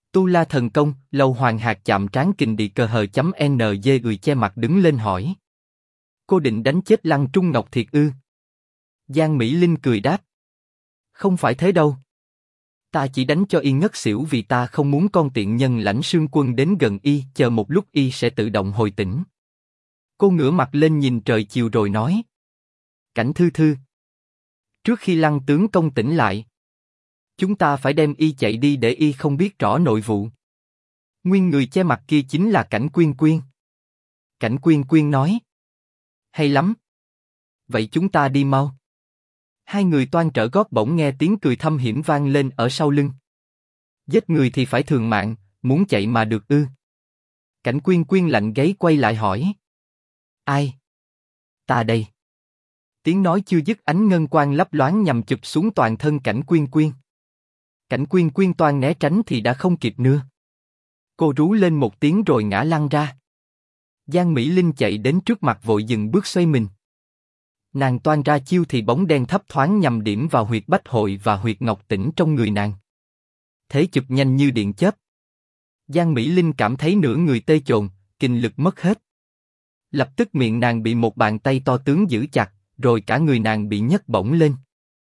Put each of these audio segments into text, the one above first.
Tu La thần công, Lâu Hoàng Hạc chạm trán kình đi cờ hờ chấm NG người che mặt đứng lên hỏi. Cô định đánh chết Lăng Trung Ngọc thiệt ư? Giang Mỹ Linh cười đáp. Không phải thế đâu. Ta chỉ đánh cho y ngất xỉu vì ta không muốn con tiện nhân Lãnh Sương Quân đến gần y, chờ một lúc y sẽ tự động hồi tỉnh. Cô ngửa mặt lên nhìn trời chiều rồi nói. Cảnh Thư Thư. Trước khi Lăng tướng công tỉnh lại, chúng ta phải đem y chạy đi để y không biết rõ nội vụ. Nguyên người che mặt kia chính là Cảnh Quyên Quyên. Cảnh Quyên Quyên nói. Hay lắm. Vậy chúng ta đi mau. Hai người toan trở gót bỗng nghe tiếng cười thâm hiểm vang lên ở sau lưng. Giết người thì phải thường mạng, muốn chạy mà được ư? Cảnh Quyên Quyên lạnh gáy quay lại hỏi. Ai? Ta đây. Tiếng nói chưa dứt ánh ngân quang lấp loáng nhằm chụp xuống toàn thân Cảnh Quyên Quyên. Cảnh Quyên Quyên toan né tránh thì đã không kịp nữa. Cô rú lên một tiếng rồi ngã lăn ra. Giang Mỹ Linh chạy đến trước mặt vội dừng bước xoay mình. Nàng toan ra chiêu thì bóng đen thấp thoáng nhằm điểm vào huyệt bách hội và huyệt ngọc tĩnh trong người nàng. Thế chụp nhanh như điện chớp. Giang Mỹ Linh cảm thấy nửa người tê chồn, kinh lực mất hết. Lập tức miệng nàng bị một bàn tay to tướng giữ chặt, rồi cả người nàng bị nhấc bổng lên.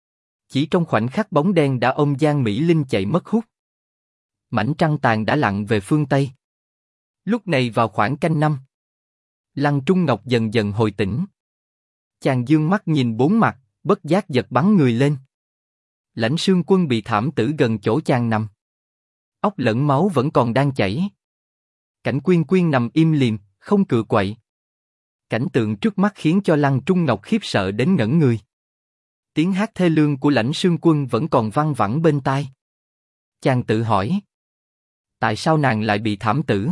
Chỉ trong khoảnh khắc bóng đen đã ôm Giang Mỹ Linh chạy mất hút. Mảnh trăng tàn đã lặn về phương Tây. Lúc này vào khoảng canh năm, Lăng Trung Ngọc dần dần hồi tỉnh. Chàng dương mắt nhìn bốn mặt, bất giác giật bắn người lên. Lãnh Sương Quân bị thảm tử gần chỗ chàng nằm. Óc lẫn máu vẫn còn đang chảy. Cảnh Quyên Quyên nằm im lìm, không cựa quậy. Cảnh tượng trước mắt khiến cho Lăng Trung Ngọc khiếp sợ đến ngẩn người. Tiếng hát thê lương của Lãnh Sương Quân vẫn còn văng vẳng bên tai. Chàng tự hỏi. Tại sao nàng lại bị thảm tử?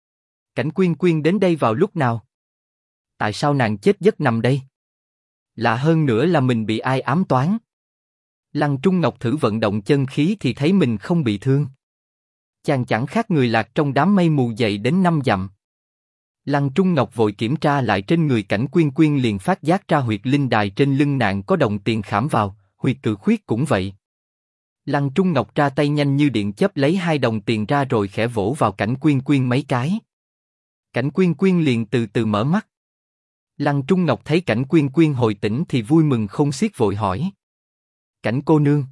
Cảnh Quyên Quyên đến đây vào lúc nào? Tại sao nàng chết giấc nằm đây? Lạ hơn nữa là mình bị ai ám toán? Lăng Trung Ngọc thử vận động chân khí thì thấy mình không bị thương. Chàng chẳng khác người lạc trong đám mây mù dậy đến 5 dặm. Lăng Trung Ngọc vội kiểm tra lại trên người Cảnh Quyên Quyên liền phát giác ra huyệt linh đài trên lưng nàng có đồng tiền khảm vào, huyệt cự khuyết cũng vậy. Lăng Trung Ngọc ra tay nhanh như điện chớp lấy 2 đồng tiền ra rồi khẽ vỗ vào Cảnh Quyên Quyên mấy cái. Cảnh Quyên Quyên liền từ từ mở mắt. Lăng Trung Ngọc thấy Cảnh Quyên Quyên hồi tỉnh thì vui mừng khôn xiết vội hỏi. Cảnh cô nương,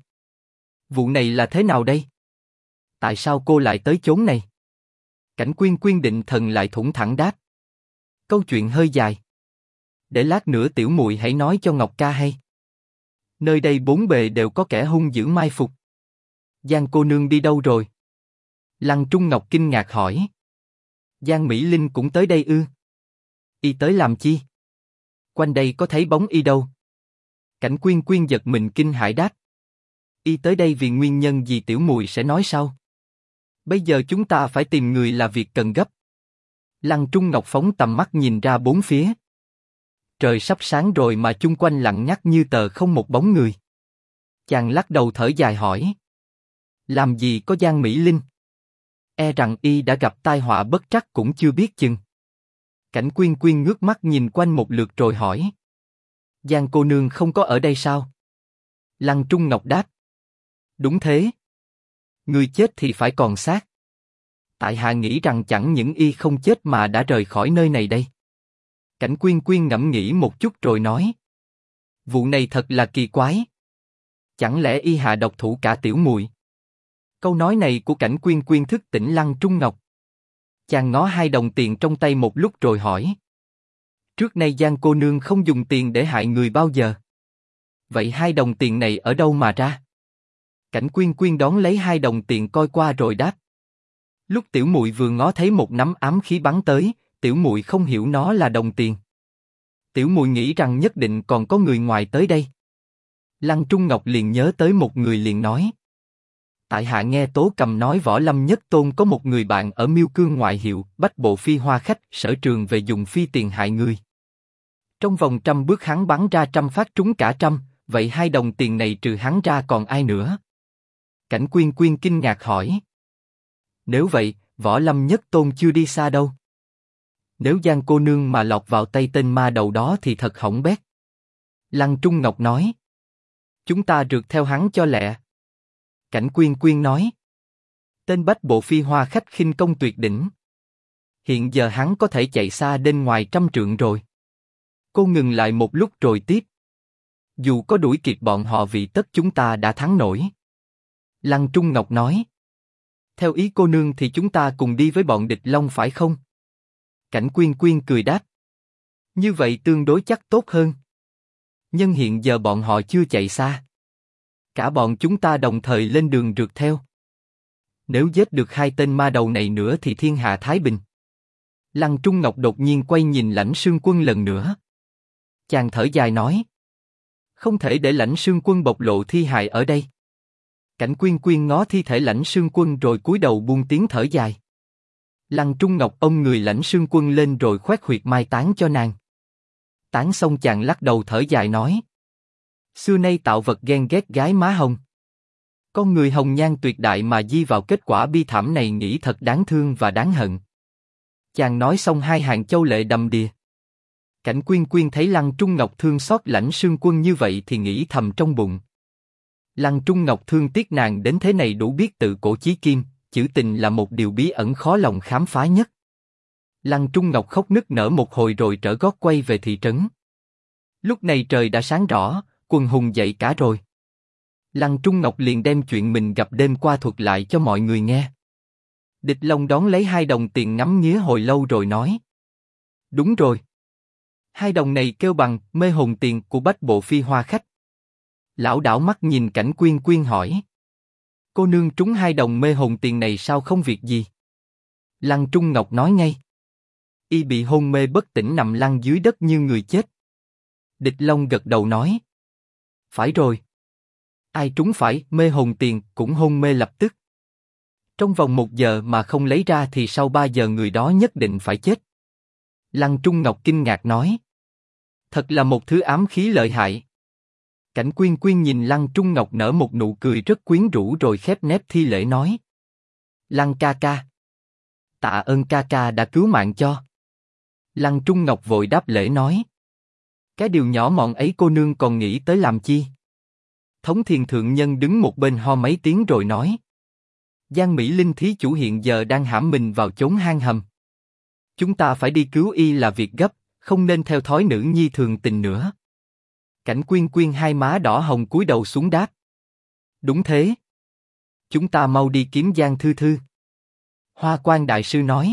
vụ này là thế nào đây? Tại sao cô lại tới chốn này? Cảnh Quyên Quyên định thần lại thủng thẳng đáp. Câu chuyện hơi dài. Để lát nữa tiểu muội hãy nói cho Ngọc ca hay. Nơi đây bốn bề đều có kẻ hung dữ mai phục. Giang cô nương đi đâu rồi? Lăng Trung Ngọc kinh ngạc hỏi. Giang Mỹ Linh cũng tới đây ư? Y tới làm chi? Quanh đây có thấy bóng y đâu? Cảnh Quyên Quyên giật mình kinh hãi đáp. Y tới đây vì nguyên nhân gì tiểu muội sẽ nói sau. Bây giờ chúng ta phải tìm người là việc cần gấp. Lăng Trung Ngọc phóng tầm mắt nhìn ra bốn phía. Trời sắp sáng rồi mà chung quanh lặng ngắt như tờ không một bóng người. Chàng lắc đầu thở dài hỏi. Làm gì có Giang Mỹ Linh? E rằng y đã gặp tai họa bất trắc cũng chưa biết chừng. Cảnh Quyên Quyên ngước mắt nhìn quanh một lượt rồi hỏi. Giang cô nương không có ở đây sao? Lăng Trung Ngọc đáp. Đúng thế. Người chết thì phải còn xác. Tại hạ nghĩ rằng chẳng những y không chết mà đã rời khỏi nơi này đây. Cảnh Quyên Quyên ngẫm nghĩ một chút rồi nói. Vụ này thật là kỳ quái. Chẳng lẽ y hạ độc thủ cả tiểu muội? Câu nói này của Cảnh Quyên Quyên thức tỉnh Lăng Trung Ngọc. Chàng ngó 2 đồng tiền trong tay một lúc rồi hỏi. Trước nay Giang cô nương không dùng tiền để hại người bao giờ. Vậy 2 đồng tiền này ở đâu mà ra? Cảnh Quyên Quyên đón lấy 2 đồng tiền coi qua rồi đáp. Lúc tiểu muội vừa ngó thấy một nắm ám khí bắn tới, tiểu muội không hiểu nó là đồng tiền. Tiểu muội nghĩ rằng nhất định còn có người ngoài tới đây. Lăng Trung Ngọc liền nhớ tới một người liền nói. Tại hạ nghe Tố Cầm nói Võ Lâm Nhất Tôn có một người bạn ở Miêu Cương ngoại hiệu Bách Bộ Phi Hoa Khách, sở trường về dùng phi tiền hại người. Trong vòng 100 bước hắn bắn ra 100 phát trúng cả 100, vậy 2 đồng tiền này trừ hắn ra còn ai nữa? Cảnh Quyên Quyên kinh ngạc hỏi. Nếu vậy, Võ Lâm Nhất Tôn chưa đi xa đâu. Nếu Giang cô nương mà lọt vào tay tên ma đầu đó thì thật hỏng bét. Lăng Trung Ngọc nói. Chúng ta rượt theo hắn cho lẹ. Cảnh Quyên Quyên nói. Tên Bách Bộ Phi Hoa Khách khinh công tuyệt đỉnh. Hiện giờ hắn có thể chạy xa đến ngoài 100 trượng rồi. Cô ngừng lại một lúc rồi tiếp. Dù có đuổi kịp bọn họ vì tất chúng ta đã thắng nổi. Lăng Trung Ngọc nói. Theo ý cô nương thì chúng ta cùng đi với bọn địch long phải không? Cảnh Quyên Quyên cười đáp. Như vậy tương đối chắc tốt hơn. Nhưng hiện giờ bọn họ chưa chạy xa. Cả bọn chúng ta đồng thời lên đường rượt theo. Nếu giết được 2 tên ma đầu này nữa thì thiên hạ thái bình. Lăng Trung Ngọc đột nhiên quay nhìn Lãnh Sương Quân lần nữa. Chàng thở dài nói. Không thể để Lãnh Sương Quân bộc lộ thi hài ở đây. Cảnh Quyên Quyên ngó thi thể Lãnh Sương Quân rồi cúi đầu buông tiếng thở dài. Lăng Trung Ngọc ôm người Lãnh Sương Quân lên rồi khoét huyệt mai táng cho nàng. Táng xong chàng lắc đầu thở dài nói. Xưa nay tạo vật ghen ghét gái má hồng. Con người hồng nhan tuyệt đại mà di vào kết quả bi thảm này nghĩ thật đáng thương và đáng hận. Chàng nói xong 2 hàng châu lệ đầm đìa. Cảnh Quyên Quyên thấy Lăng Trung Ngọc thương xót Lãnh Sương Quân như vậy thì nghĩ thầm trong bụng. Lăng Trung Ngọc thương tiếc nàng đến thế này đủ biết tự cổ chí kim, chữ tình là một điều bí ẩn khó lòng khám phá nhất. Lăng Trung Ngọc khóc nức nở một hồi rồi trở gót quay về thị trấn. Lúc này trời đã sáng rõ, quần hùng dậy cả rồi. Lăng Trung Ngọc liền đem chuyện mình gặp đêm qua thuật lại cho mọi người nghe. Địch Long đón lấy 2 đồng tiền ngắm nghía hồi lâu rồi nói. Đúng rồi. 2 đồng này kêu bằng mê hồn tiền của Bách Bộ Phi Hoa Khách. Lão đảo mắt nhìn Cảnh Quyên Quyên hỏi. Cô nương trúng 2 đồng mê hồn tiền này sao không việc gì? Lăng Trung Ngọc nói ngay. Y bị hôn mê bất tỉnh nằm lăn dưới đất như người chết. Địch Long gật đầu nói. Phải rồi. Ai trúng phải mê hồn tiền cũng hôn mê lập tức. Trong vòng 1 giờ mà không lấy ra thì sau 3 giờ người đó nhất định phải chết. Lăng Trung Ngọc kinh ngạc nói. Thật là một thứ ám khí lợi hại. Cảnh Quyên Quyên nhìn Lăng Trung Ngọc nở một nụ cười rất quyến rũ rồi khép nép thi lễ nói. Lăng ca ca. Tạ ơn ca ca đã cứu mạng cho. Lăng Trung Ngọc vội đáp lễ nói. Cái điều nhỏ mọn ấy cô nương còn nghĩ tới làm chi? Thống Thiền Thượng Nhân đứng một bên ho mấy tiếng rồi nói. Giang Mỹ Linh thí chủ hiện giờ đang hãm mình vào chốn hang hầm. Chúng ta phải đi cứu y là việc gấp, không nên theo thói nữ nhi thường tình nữa. Cảnh Quyên Quyên 2 má đỏ hồng cúi đầu xuống đáp. Đúng thế. Chúng ta mau đi kiếm Giang Thư Thư. Hoa Quan Đại Sư nói.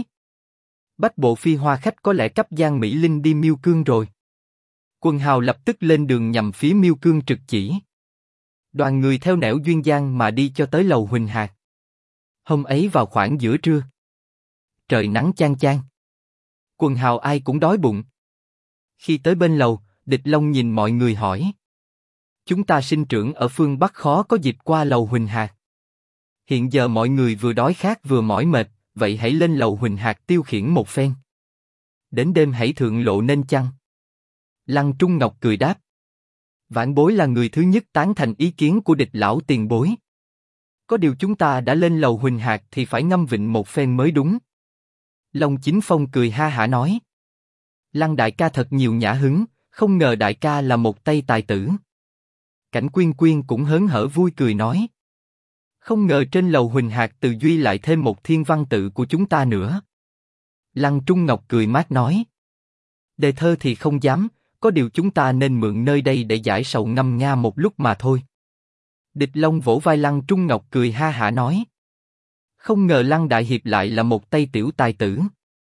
Bách Bộ Phi Hoa Khách có lẽ cấp Giang Mỹ Linh đi Miêu Cương rồi. Quần hào lập tức lên đường nhằm phía Miêu Cương trực chỉ. Đoàn người theo nẻo duyên giang mà đi cho tới lầu Huỳnh Hạc. Hôm ấy vào khoảng giữa trưa. Trời nắng chang chang. Quần hào ai cũng đói bụng. Khi tới bên lầu, Địch Long nhìn mọi người hỏi. Chúng ta sinh trưởng ở phương Bắc khó có dịp qua lầu Huỳnh Hạc. Hiện giờ mọi người vừa đói khát vừa mỏi mệt, vậy hãy lên lầu Huỳnh Hạc tiêu khiển một phen. Đến đêm hãy thượng lộ nên chăng? Lăng Trung Ngọc cười đáp. Vãn bối là người thứ nhất tán thành ý kiến của Địch lão tiền bối. Có điều chúng ta đã lên lầu Huỳnh Hạc thì phải ngâm vịnh một phen mới đúng. Long Chính Phong cười ha hả nói. Lăng đại ca thật nhiều nhã hứng, không ngờ đại ca là một tay tài tử. Cảnh Quyên Quyên cũng hớn hở vui cười nói. Không ngờ trên lầu Huỳnh Hạc từ duy lại thêm một thiên văn tự của chúng ta nữa. Lăng Trung Ngọc cười mát nói. Đề thơ thì không dám, có điều chúng ta nên mượn nơi đây để giải sầu ngâm nga một lúc mà thôi. Địch Long vỗ vai Lăng Trung Ngọc cười ha hả nói. Không ngờ Lăng đại hiệp lại là một tay tiểu tài tử.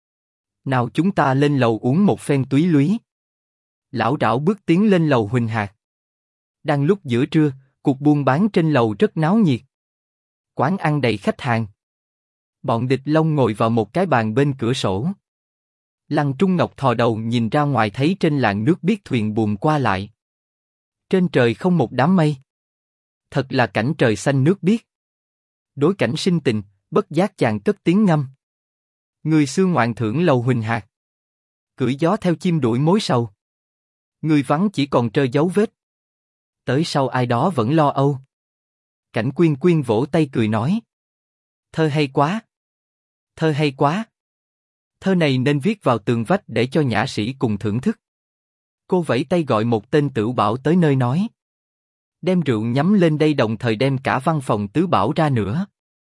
Nào chúng ta lên lầu uống một phen túy lúy. Lão đảo bước tiến lên lầu Huỳnh Hạc. Đang lúc giữa trưa, cuộc buôn bán trên lầu rất náo nhiệt. Quán ăn đầy khách hàng. Bọn Địch Long ngồi vào một cái bàn bên cửa sổ. Lăng Trung Ngọc thò đầu nhìn ra ngoài thấy trên làn nước biếc thuyền buồm qua lại. Trên trời không một đám mây. Thật là cảnh trời xanh nước biếc. Đối cảnh sinh tình, bất giác chàng cất tiếng ngâm. Người xưa ngoạn thưởng lầu Huỳnh Hạc. Cưỡi gió theo chim đuổi mối sầu. Người vắng chỉ còn trơ dấu vết. Tới sau ai đó vẫn lo âu. Cảnh Quyên Quyên vỗ tay cười nói. Thơ hay quá. Thơ hay quá. Thơ này nên viết vào tường vách để cho nhã sĩ cùng thưởng thức. Cô vẫy tay gọi một tên tửu bảo tới nơi nói. Đem rượu nhắm lên đây đồng thời đem cả văn phòng tứ bảo ra nữa.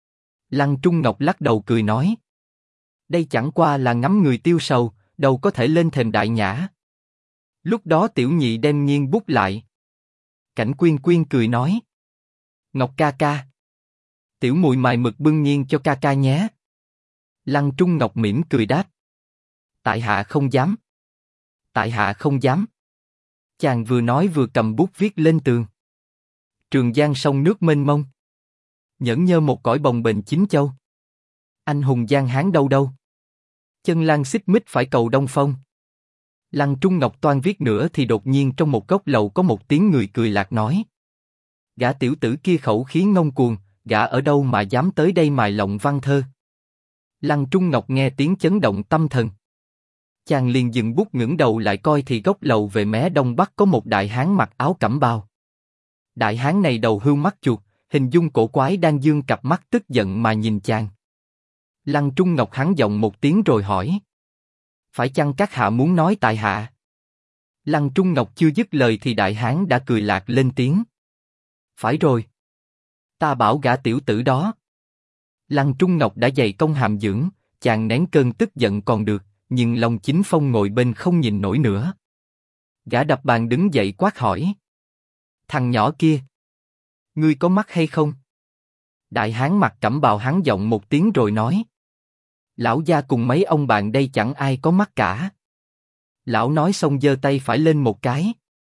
Lăng Trung Ngọc lắc đầu cười nói. Đây chẳng qua là ngắm người tiêu sầu, đâu có thể lên thềm đại nhã. Lúc đó Tiểu Nhị đem nghiêng bút lại. Cảnh Quyên Quyên cười nói. Ngọc ca ca. Tiểu muội mài mực bưng nghiêng cho ca ca nhé. Lăng Trung Ngọc mỉm cười đáp. Tại hạ không dám. Tại hạ không dám. Chàng vừa nói vừa cầm bút viết lên tường. Trường Giang sông nước mênh mông. Nhẫn nhơ một cõi bồng bềnh chín châu. Anh hùng Giang Hán đâu đâu. Chân Lan xích mích phải cầu Đông Phong. Lăng Trung Ngọc toan viết nữa thì đột nhiên trong một góc lầu có một tiếng người cười lạc nói. Gã tiểu tử kia khẩu khí ngông cuồng, gã ở đâu mà dám tới đây mài lộng văn thơ. Lăng Trung Ngọc nghe tiếng chấn động tâm thần. Chàng liền dừng bút ngẩng đầu lại coi thì góc lầu về mé đông bắc có một đại hán mặc áo cẩm bào. Đại hán này đầu hươu mắt chuột, hình dung cổ quái đang dương cặp mắt tức giận mà nhìn chàng. Lăng Trung Ngọc hắn giọng một tiếng rồi hỏi. Phải chăng các hạ muốn nói tại hạ? Lăng Trung Ngọc chưa dứt lời thì đại hán đã cười lạc lên tiếng. Phải rồi. Ta bảo gã tiểu tử đó. Lăng Trung Ngọc đã dày công hàm dưỡng, chàng nén cơn tức giận còn được, nhưng Long Chính Phong ngồi bên không nhìn nổi nữa. Gã đập bàn đứng dậy quát hỏi. Thằng nhỏ kia. Ngươi có mắt hay không? Đại hán mặc cẩm bào hắn giọng một tiếng rồi nói. Lão gia cùng mấy ông bạn đây chẳng ai có mắt cả. Lão nói xong giơ tay phải lên một cái.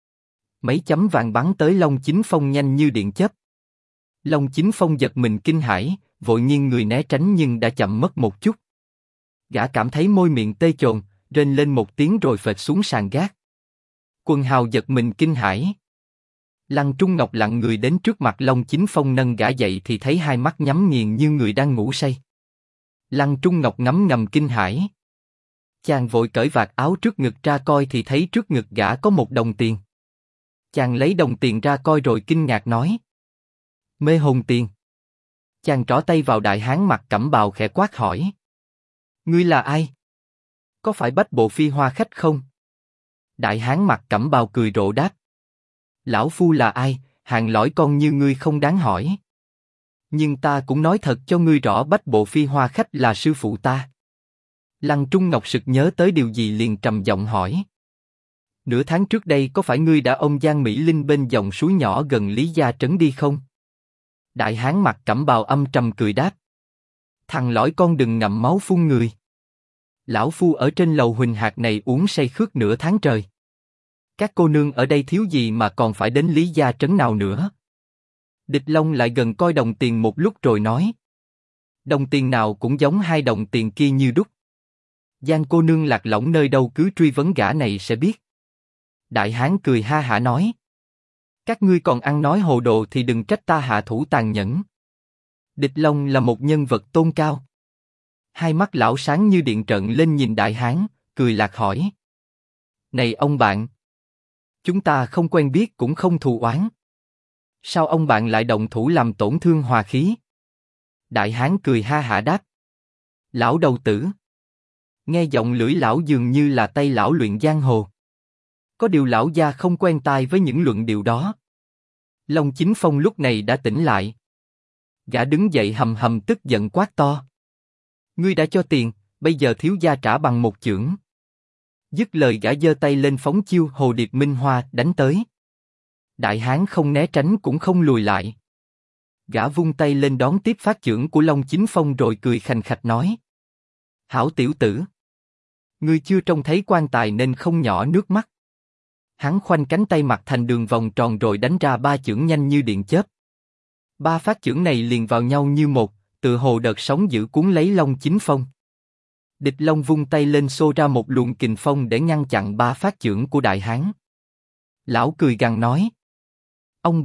Mấy chấm vàng bắn tới Long Chính Phong nhanh như điện chớp. Long Chính Phong giật mình kinh hãi, vội nghiêng người né tránh nhưng đã chậm mất một chút. Gã cảm thấy môi miệng tê chồn, rên lên một tiếng rồi phệt xuống sàn gác. Quần hào giật mình kinh hãi. Lăng Trung Ngọc lặng người đến trước mặt Long Chính Phong nâng gã dậy thì thấy hai mắt nhắm nghiền như người đang ngủ say. Lăng Trung Ngọc ngấm ngầm kinh hãi. Chàng vội cởi vạt áo trước ngực ra coi thì thấy trước ngực gã có một đồng tiền. Chàng lấy đồng tiền ra coi rồi kinh ngạc nói. Mê hồn tiền. Chàng trỏ tay vào đại hán mặc cẩm bào khẽ quát hỏi. Ngươi là ai? Có phải Bách Bộ Phi Hoa khách không? Đại hán mặc cẩm bào cười rộ đáp. Lão phu là ai, hạng lõi con như ngươi không đáng hỏi. Nhưng ta cũng nói thật cho ngươi rõ Bách Bộ Phi Hoa khách là sư phụ ta. Lăng Trung Ngọc sực nhớ tới điều gì liền trầm giọng hỏi. Nửa tháng trước đây có phải ngươi đã ôm Giang Mỹ Linh bên dòng suối nhỏ gần Lý Gia Trấn đi không? Đại hán mặc cẩm bào âm trầm cười đáp. Thằng lõi con đừng ngậm máu phun người. Lão phu ở trên lầu Huỳnh Hạc này uống say khướt nửa tháng trời. Các cô nương ở đây thiếu gì mà còn phải đến Lý Gia Trấn nào nữa? Địch Long lại gần coi đồng tiền một lúc rồi nói. Đồng tiền nào cũng giống hai đồng tiền kia như đúc. Giang cô nương lạc lõng nơi đâu cứ truy vấn gã này sẽ biết. Đại hán cười ha hả nói. Các ngươi còn ăn nói hồ đồ thì đừng trách ta hạ thủ tàn nhẫn. Địch Long là một nhân vật tôn cao. Hai mắt lão sáng như điện trợn lên nhìn đại hán, cười lạc hỏi. Này ông bạn. Chúng ta không quen biết cũng không thù oán. Sao ông bạn lại động thủ làm tổn thương hòa khí? Đại hán cười ha hả đáp. Lão đầu tử. Nghe giọng lưỡi lão dường như là tay lão luyện giang hồ. Có điều lão gia không quen tai với những luận điệu đó. Long Chính Phong lúc này đã tỉnh lại. Gã đứng dậy hầm hầm tức giận quát to. Ngươi đã cho tiền, bây giờ thiếu gia trả bằng một chưởng. Dứt lời gã giơ tay lên phóng chiêu Hồ Điệp Minh Hoa đánh tới. Đại hán không né tránh cũng không lùi lại. Gã vung tay lên đón tiếp phát chưởng của Long Chính Phong rồi cười khành khạch nói. Hảo tiểu tử. Ngươi chưa trông thấy quan tài nên không nhỏ nước mắt. Hắn khoanh cánh tay mặt thành đường vòng tròn rồi đánh ra ba chưởng nhanh như điện chớp. Ba phát chưởng này liền vào nhau như một, tựa hồ đợt sóng dữ cuốn lấy Long Chính Phong. Địch Long vung tay lên xô ra một luồng kình phong để ngăn chặn ba phát chưởng của đại hán. Lão cười gằn nói. Ông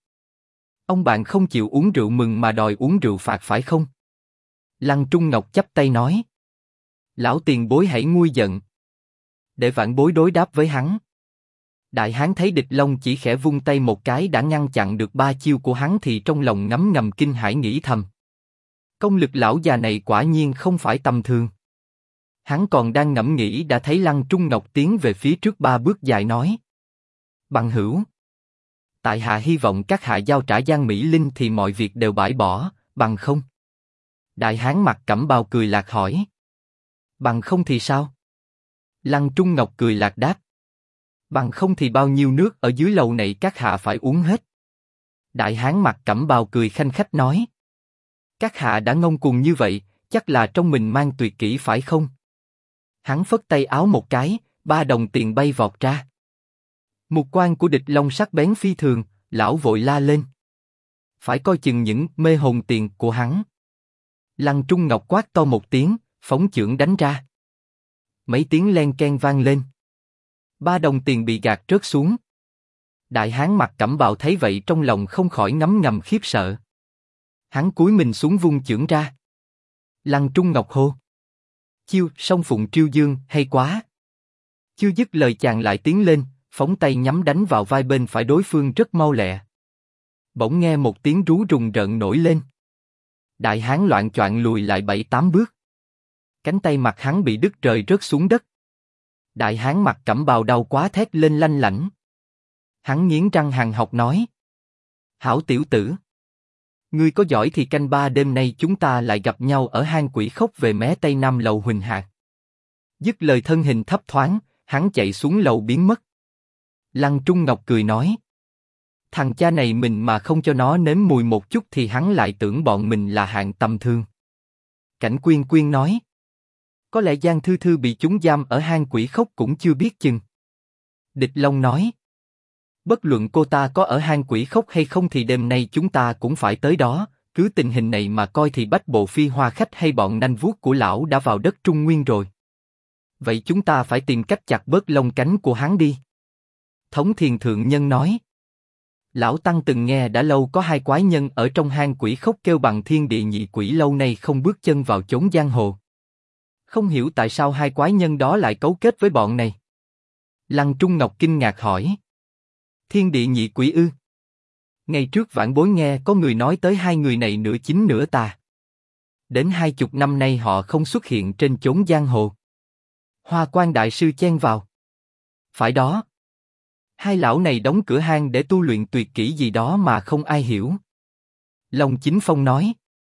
bạn không chịu uống rượu mừng mà đòi uống rượu phạt phải không? Lăng Trung Ngọc chắp tay nói. Lão tiền bối hãy nguôi giận. Để vãn bối đối đáp với hắn. Đại hán thấy địch Long chỉ khẽ vung tay một cái đã ngăn chặn được ba chiêu của hắn thì trong lòng ngấm ngầm kinh hãi nghĩ thầm. Công lực lão già này quả nhiên không phải tầm thường. Hắn còn đang ngẫm nghĩ đã thấy Lăng Trung Ngọc tiến về phía trước ba bước dài nói. Bằng hữu. Tại hạ hy vọng các hạ giao trả Giang Mỹ Linh thì mọi việc đều bãi bỏ, bằng không. Đại hán mặc cẩm bào cười lạc hỏi. Bằng không thì sao? Lăng Trung Ngọc cười lạc đáp. Bằng không thì bao nhiêu nước ở dưới lầu này các hạ phải uống hết. Đại hán mặc cẩm bào cười khanh khách nói. Các hạ đã ngông cuồng như vậy, chắc là trong mình mang tuyệt kỹ phải không? Hắn phất tay áo một cái, 3 đồng tiền bay vọt ra. Mục quan của Địch Long sắc bén phi thường, lão vội la lên. Phải coi chừng những mê hồn tiền của hắn. Lăng Trung Ngọc quát to một tiếng, phóng chưởng đánh ra. Mấy tiếng len ken vang lên. 3 đồng tiền bị gạt rớt xuống. Đại hán mặc cẩm bào thấy vậy trong lòng không khỏi ngấm ngầm khiếp sợ. Hắn cúi mình xuống vung chưởng ra. Lăng Trung Ngọc hô. Chiêu song phụng triêu dương hay quá. Chưa dứt lời chàng lại tiến lên, phóng tay nhắm đánh vào vai bên phải đối phương rất mau lẹ. Bỗng nghe một tiếng rú rùng rợn nổi lên. Đại hán loạng choạng lùi lại 7-8 bước. Cánh tay mặt hắn bị đứt rời rớt xuống đất. Đại hán mặc cẩm bào đau quá thét lên lanh lảnh. Hắn nghiến răng hằn học nói. Hảo tiểu tử. Ngươi có giỏi thì canh 3 đêm nay chúng ta lại gặp nhau ở hang quỷ khốc về mé tây nam lầu Huỳnh Hạc. Dứt lời thân hình thấp thoáng, hắn chạy xuống lầu biến mất. Lăng Trung Ngọc cười nói. Thằng cha này mình mà không cho nó nếm mùi một chút thì hắn lại tưởng bọn mình là hạng tầm thường. Cảnh Quyên Quyên nói. Có lẽ Giang Thư Thư bị chúng giam ở hang quỷ khốc cũng chưa biết chừng. Địch Long nói. Bất luận cô ta có ở hang quỷ khốc hay không thì đêm nay chúng ta cũng phải tới đó, cứ tình hình này mà coi thì Bách Bộ Phi Hoa Khách hay bọn nanh vuốt của lão đã vào đất Trung Nguyên rồi. Vậy chúng ta phải tìm cách chặt bớt lông cánh của hắn đi. Thống Thiền Thượng Nhân nói. Lão Tăng từng nghe đã lâu có 2 quái nhân ở trong hang quỷ khốc kêu bằng thiên địa nhị quỷ lâu nay không bước chân vào chốn giang hồ. Không hiểu tại sao 2 quái nhân đó lại cấu kết với bọn này. Lăng Trung Ngọc kinh ngạc hỏi. Thiên địa nhị quỷ ư? Ngày trước vãn bối nghe có người nói tới 2 người này nửa chính nửa tà. Đến 20 năm nay họ không xuất hiện trên chốn giang hồ. Hoa Quan Đại Sư chen vào. Phải đó. 2 lão này đóng cửa hang để tu luyện tuyệt kỹ gì đó mà không ai hiểu. Long Chính Phong nói.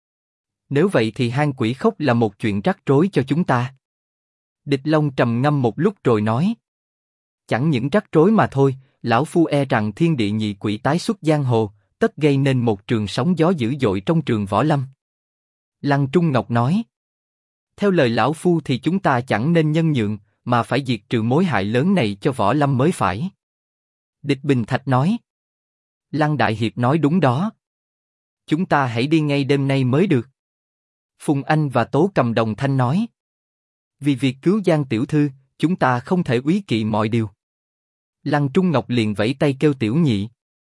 Nếu vậy thì hang quỷ khốc là một chuyện rắc rối cho chúng ta. Địch Long trầm ngâm một lúc rồi nói. Chẳng những rắc rối mà thôi, lão phu e rằng thiên địa nhị quỷ tái xuất giang hồ, tất gây nên một trường sóng gió dữ dội trong trường võ lâm. Lăng Trung Ngọc nói. Theo lời lão phu thì chúng ta chẳng nên nhân nhượng, mà phải diệt trừ mối hại lớn này cho võ lâm mới phải. Địch Bình Thạch nói. Lăng Đại Hiệp nói đúng đó. Chúng ta hãy đi ngay đêm nay mới được. Phùng Anh và Tố Cầm đồng thanh nói. Vì việc cứu Giang tiểu thư, chúng ta không thể úy kỵ mọi điều. Lăng Trung Ngọc liền vẫy tay kêu Tiểu Nhị.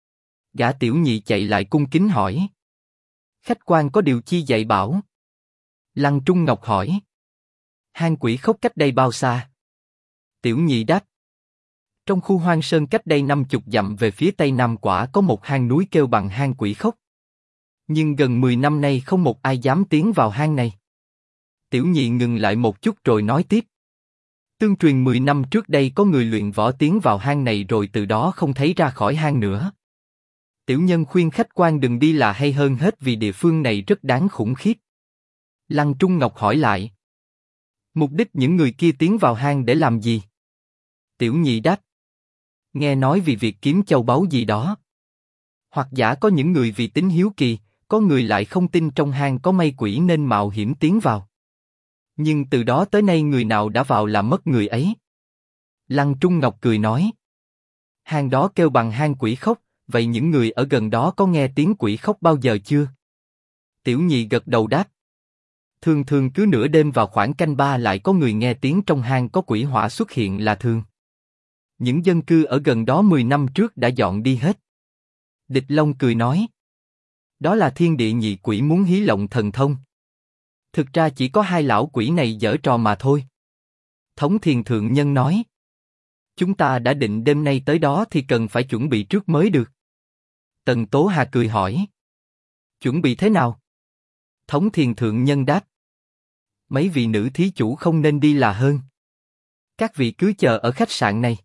Gã Tiểu Nhị chạy lại cung kính hỏi. Khách quan có điều chi dạy bảo? Lăng Trung Ngọc hỏi. Hang quỷ khốc cách đây bao xa? Tiểu Nhị đáp. Trong khu hoang sơn cách đây 50 dặm về phía tây nam quả có một hang núi kêu bằng hang quỷ khốc. Nhưng gần 10 năm nay không một ai dám tiến vào hang này. Tiểu Nhị ngừng lại một chút rồi nói tiếp. Tương truyền 10 năm trước đây có người luyện võ tiến vào hang này rồi từ đó không thấy ra khỏi hang nữa. Tiểu nhân khuyên khách quan đừng đi là hay hơn hết vì địa phương này rất đáng khủng khiếp. Lăng Trung Ngọc hỏi lại. Mục đích những người kia tiến vào hang để làm gì? Tiểu Nhị đáp. Nghe nói vì việc kiếm châu báu gì đó. Hoặc giả có những người vì tính hiếu kỳ, có người lại không tin trong hang có mây quỷ nên mạo hiểm tiến vào. Nhưng từ đó tới nay người nào đã vào là mất người ấy. Lăng Trung Ngọc cười nói. Hang đó kêu bằng hang quỷ khốc, vậy những người ở gần đó có nghe tiếng quỷ khóc bao giờ chưa? Tiểu Nhị gật đầu đáp. Thường thường cứ nửa đêm vào khoảng canh 3 lại có người nghe tiếng trong hang có quỷ hỏa xuất hiện là thường. Những dân cư ở gần đó 10 năm trước đã dọn đi hết. Địch Long cười nói. Đó là thiên địa nhị quỷ muốn hí lộng thần thông. Thực ra chỉ có 2 lão quỷ này giở trò mà thôi. Thống Thiền Thượng Nhân nói. Chúng ta đã định đêm nay tới đó thì cần phải chuẩn bị trước mới được. Tần Tố Hà cười hỏi. Chuẩn bị thế nào? Thống Thiền Thượng Nhân đáp. Mấy vị nữ thí chủ không nên đi là hơn. Các vị cứ chờ ở khách sạn này.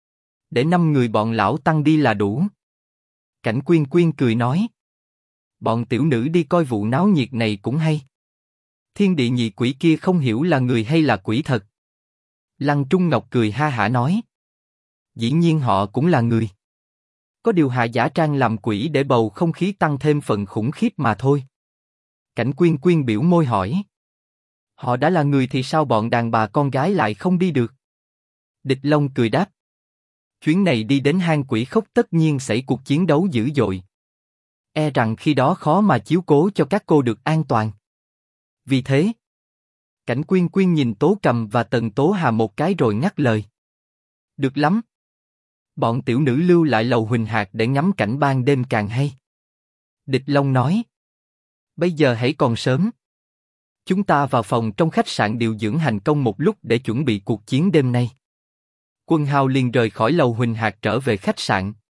Để 5 người bọn lão tăng đi là đủ. Cảnh Quyên Quyên cười nói. Bọn tiểu nữ đi coi vụ náo nhiệt này cũng hay. Thiên địa nhị quỷ kia không hiểu là người hay là quỷ thật. Lăng Trung Ngọc cười ha hả nói. Dĩ nhiên họ cũng là người. Có điều hạ giả trang làm quỷ để bầu không khí tăng thêm phần khủng khiếp mà thôi. Cảnh Quyên Quyên biểu môi hỏi. Họ đã là người thì sao bọn đàn bà con gái lại không đi được? Địch Long cười đáp. Chuyến này đi đến hang quỷ khốc tất nhiên xảy cuộc chiến đấu dữ dội. E rằng khi đó khó mà chiếu cố cho các cô được an toàn. Vì thế, Cảnh Quyên Quyên nhìn Tố Cầm và Tần Tố Hà một cái rồi ngắt lời. Được lắm. Bọn tiểu nữ lưu lại lầu Huỳnh Hạc để ngắm cảnh ban đêm càng hay. Địch Long nói. Bây giờ hãy còn sớm. Chúng ta vào phòng trong khách sạn điều dưỡng hành công một lúc để chuẩn bị cuộc chiến đêm nay. Quân Hào liền rời khỏi lầu Huỳnh Hạc trở về khách sạn.